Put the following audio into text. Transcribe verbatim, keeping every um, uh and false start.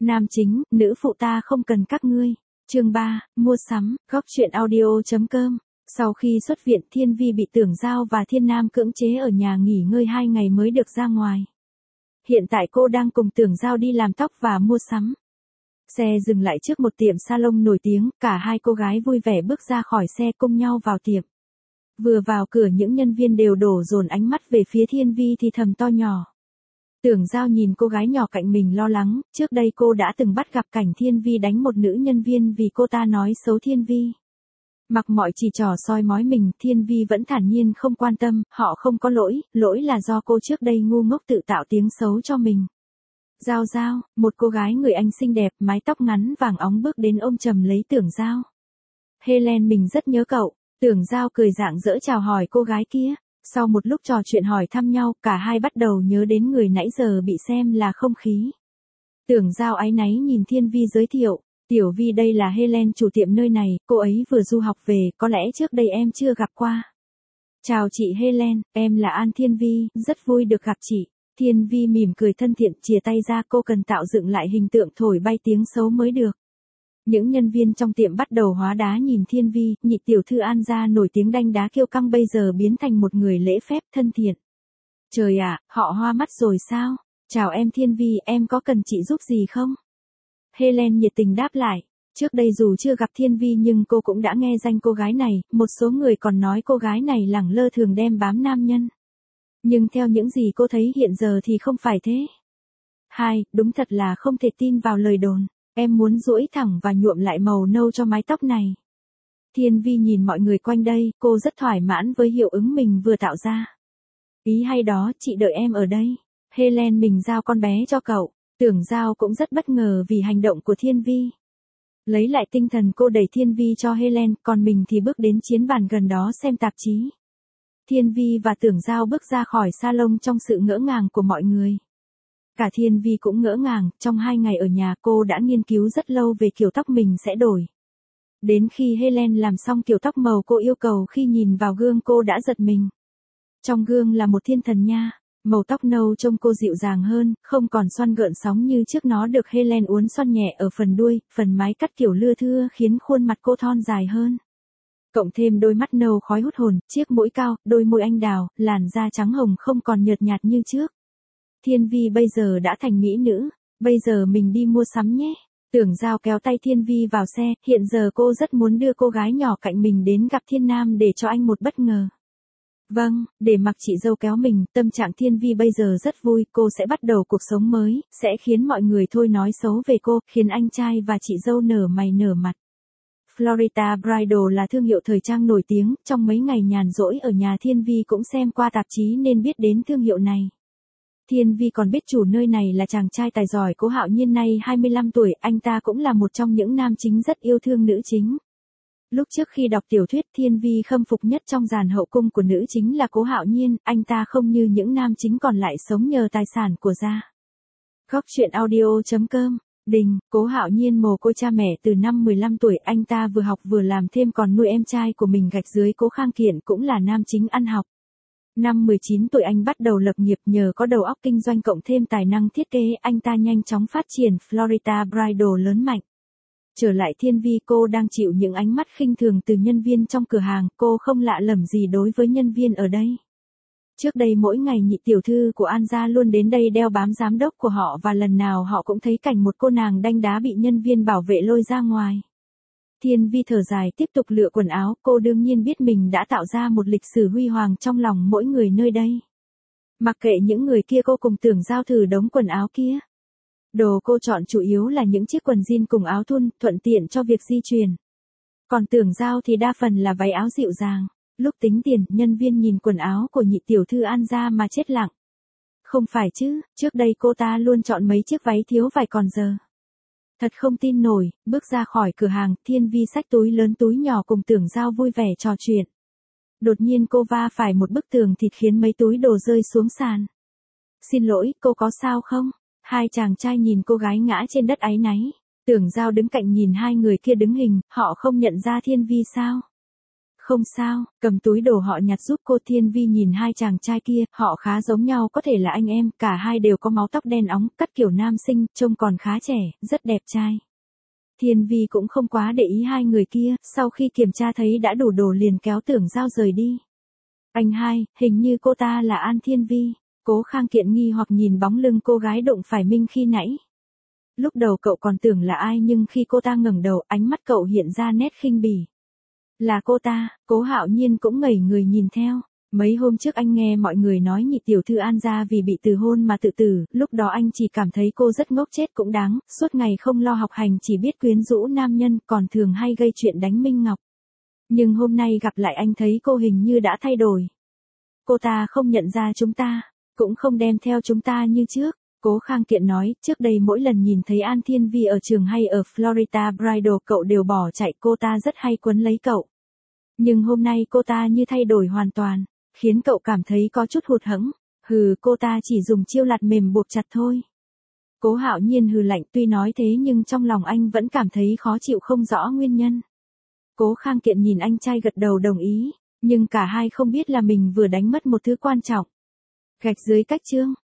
Nam chính, nữ phụ ta không cần các ngươi. Chương ba, mua sắm, góc truyện audio chấm com. Sau khi xuất viện, Thiên Vi bị Tưởng Giao và Thiên Nam cưỡng chế ở nhà nghỉ ngơi hai ngày mới được ra ngoài. Hiện tại cô đang cùng Tưởng Giao đi làm tóc và mua sắm. Xe dừng lại trước một tiệm salon nổi tiếng, cả hai cô gái vui vẻ bước ra khỏi xe cùng nhau vào tiệm. Vừa vào cửa những nhân viên đều đổ dồn ánh mắt về phía Thiên Vi thì thầm to nhỏ. Tưởng Giao nhìn cô gái nhỏ cạnh mình lo lắng, trước đây cô đã từng bắt gặp cảnh Thiên Vi đánh một nữ nhân viên vì cô ta nói xấu Thiên Vi. Mặc mọi chỉ trỏ soi mói mình, Thiên Vi vẫn thản nhiên không quan tâm, họ không có lỗi, lỗi là do cô trước đây ngu ngốc tự tạo tiếng xấu cho mình. Giao Giao, một cô gái người Anh xinh đẹp, mái tóc ngắn vàng óng bước đến ôm chầm lấy Tưởng Giao. Helen, mình rất nhớ cậu. Tưởng Giao cười rạng rỡ chào hỏi cô gái kia. Sau một lúc trò chuyện hỏi thăm nhau, cả hai bắt đầu nhớ đến người nãy giờ bị xem là không khí. Tưởng Giao áy náy nhìn Thiên Vi giới thiệu. Tiểu Vi, đây là Helen, chủ tiệm nơi này, cô ấy vừa du học về, có lẽ trước đây em chưa gặp qua. Chào chị Helen, em là An Thiên Vi, rất vui được gặp chị. Thiên Vi mỉm cười thân thiện, chìa tay ra, cô cần tạo dựng lại hình tượng thổi bay tiếng xấu mới được. Những nhân viên trong tiệm bắt đầu hóa đá nhìn Thiên Vi, nhị tiểu thư An gia nổi tiếng đanh đá kiêu căng bây giờ biến thành một người lễ phép thân thiện. Trời ạ, họ hoa mắt rồi sao? Chào em Thiên Vi, em có cần chị giúp gì không? Helen nhiệt tình đáp lại. Trước đây dù chưa gặp Thiên Vi nhưng cô cũng đã nghe danh cô gái này, một số người còn nói cô gái này lẳng lơ thường đem bám nam nhân. Nhưng theo những gì cô thấy hiện giờ thì không phải thế. Hai, đúng thật là không thể tin vào lời đồn. Em muốn duỗi thẳng và nhuộm lại màu nâu cho mái tóc này. Thiên Vi nhìn mọi người quanh đây, cô rất thỏa mãn với hiệu ứng mình vừa tạo ra. Ý hay đó, chị đợi em ở đây. Helen, mình giao con bé cho cậu. Tưởng Giao cũng rất bất ngờ vì hành động của Thiên Vi. Lấy lại tinh thần, cô đẩy Thiên Vi cho Helen, còn mình thì bước đến chiến bàn gần đó xem tạp chí. Thiên Vi và Tưởng Giao bước ra khỏi salon trong sự ngỡ ngàng của mọi người. Cả Thiên Vi cũng ngỡ ngàng, trong hai ngày ở nhà cô đã nghiên cứu rất lâu về kiểu tóc mình sẽ đổi. Đến khi Helen làm xong kiểu tóc màu cô yêu cầu, khi nhìn vào gương cô đã giật mình. Trong gương là một thiên thần nha, màu tóc nâu trông cô dịu dàng hơn, không còn xoăn gợn sóng như trước, nó được Helen uốn xoăn nhẹ ở phần đuôi, phần mái cắt kiểu lưa thưa khiến khuôn mặt cô thon dài hơn. Cộng thêm đôi mắt nâu khói hút hồn, chiếc mũi cao, đôi môi anh đào, làn da trắng hồng không còn nhợt nhạt như trước. Thiên Vi bây giờ đã thành mỹ nữ, bây giờ mình đi mua sắm nhé. Tưởng Giao kéo tay Thiên Vi vào xe, hiện giờ cô rất muốn đưa cô gái nhỏ cạnh mình đến gặp Thiên Nam để cho anh một bất ngờ. Vâng, để mặc chị dâu kéo mình, tâm trạng Thiên Vi bây giờ rất vui, cô sẽ bắt đầu cuộc sống mới, sẽ khiến mọi người thôi nói xấu về cô, khiến anh trai và chị dâu nở mày nở mặt. Florida Bridal là thương hiệu thời trang nổi tiếng, trong mấy ngày nhàn rỗi ở nhà Thiên Vi cũng xem qua tạp chí nên biết đến thương hiệu này. Thiên Vi còn biết chủ nơi này là chàng trai tài giỏi Cố Hạo Nhiên, nay hai mươi lăm tuổi, anh ta cũng là một trong những nam chính rất yêu thương nữ chính. Lúc trước khi đọc tiểu thuyết, Thiên Vi khâm phục nhất trong dàn hậu cung của nữ chính là Cố Hạo Nhiên, anh ta không như những nam chính còn lại sống nhờ tài sản của gia. Góc truyện audio chấm com. Đình, Cố Hạo Nhiên mồ côi cha mẹ từ năm mười lăm tuổi, anh ta vừa học vừa làm thêm còn nuôi em trai của mình gạch dưới Cố Khang Kiện cũng là nam chính ăn học. Năm mười chín tuổi anh bắt đầu lập nghiệp, nhờ có đầu óc kinh doanh cộng thêm tài năng thiết kế, anh ta nhanh chóng phát triển, Florida Bridal lớn mạnh. Trở lại Thiên Vi, cô đang chịu những ánh mắt khinh thường từ nhân viên trong cửa hàng, cô không lạ lẫm gì đối với nhân viên ở đây. Trước đây mỗi ngày nhị tiểu thư của An gia luôn đến đây đeo bám giám đốc của họ và lần nào họ cũng thấy cảnh một cô nàng đanh đá bị nhân viên bảo vệ lôi ra ngoài. Thiên Vi thở dài tiếp tục lựa quần áo, cô đương nhiên biết mình đã tạo ra một lịch sử huy hoàng trong lòng mỗi người nơi đây. Mặc kệ những người kia, cô cùng Tưởng Giao thử đống quần áo kia. Đồ cô chọn chủ yếu là những chiếc quần jean cùng áo thun, thuận tiện cho việc di chuyển. Còn Tưởng Giao thì đa phần là váy áo dịu dàng. Lúc tính tiền, nhân viên nhìn quần áo của nhị tiểu thư An gia mà chết lặng. Không phải chứ, trước đây cô ta luôn chọn mấy chiếc váy thiếu vải còn giờ. Thật không tin nổi, bước ra khỏi cửa hàng, Thiên Vi xách túi lớn túi nhỏ cùng Tưởng Giao vui vẻ trò chuyện. Đột nhiên cô va phải một bức tường thịt khiến mấy túi đồ rơi xuống sàn. Xin lỗi, cô có sao không? Hai chàng trai nhìn cô gái ngã trên đất áy náy. Tưởng Giao đứng cạnh nhìn hai người kia đứng hình, họ không nhận ra Thiên Vi sao? Không sao, cầm túi đồ họ nhặt giúp cô. Thiên Vi nhìn hai chàng trai kia, họ khá giống nhau, có thể là anh em, cả hai đều có mái tóc đen óng, cắt kiểu nam sinh, trông còn khá trẻ, rất đẹp trai. Thiên Vi cũng không quá để ý hai người kia, sau khi kiểm tra thấy đã đủ đồ liền kéo Tưởng Giao rời đi. Anh hai, hình như cô ta là An Thiên Vi. Cố Khang Kiện nghi hoặc nhìn bóng lưng cô gái đụng phải Minh khi nãy. Lúc đầu cậu còn tưởng là ai nhưng khi cô ta ngẩng đầu, ánh mắt cậu hiện ra nét khinh bỉ. Là cô ta. Cố Hạo Nhiên cũng ngẩng người nhìn theo. Mấy hôm trước anh nghe mọi người nói nhị tiểu thư An gia vì bị từ hôn mà tự tử, lúc đó anh chỉ cảm thấy cô rất ngốc, chết cũng đáng, suốt ngày không lo học hành chỉ biết quyến rũ nam nhân, còn thường hay gây chuyện đánh Minh Ngọc. Nhưng hôm nay gặp lại anh thấy cô hình như đã thay đổi. Cô ta không nhận ra chúng ta, cũng không đem theo chúng ta như trước. Cố Khang Kiện nói, trước đây mỗi lần nhìn thấy An Thiên Vi ở trường hay ở Florida Bridal cậu đều bỏ chạy, cô ta rất hay quấn lấy cậu. Nhưng hôm nay cô ta như thay đổi hoàn toàn, khiến cậu cảm thấy có chút hụt hẫng. Hừ, cô ta chỉ dùng chiêu lạt mềm buộc chặt thôi. Cố Hạo Nhiên hừ lạnh, tuy nói thế nhưng trong lòng anh vẫn cảm thấy khó chịu không rõ nguyên nhân. Cố Khang Kiện nhìn anh trai gật đầu đồng ý, nhưng cả hai không biết là mình vừa đánh mất một thứ quan trọng. Gạch dưới cách chương.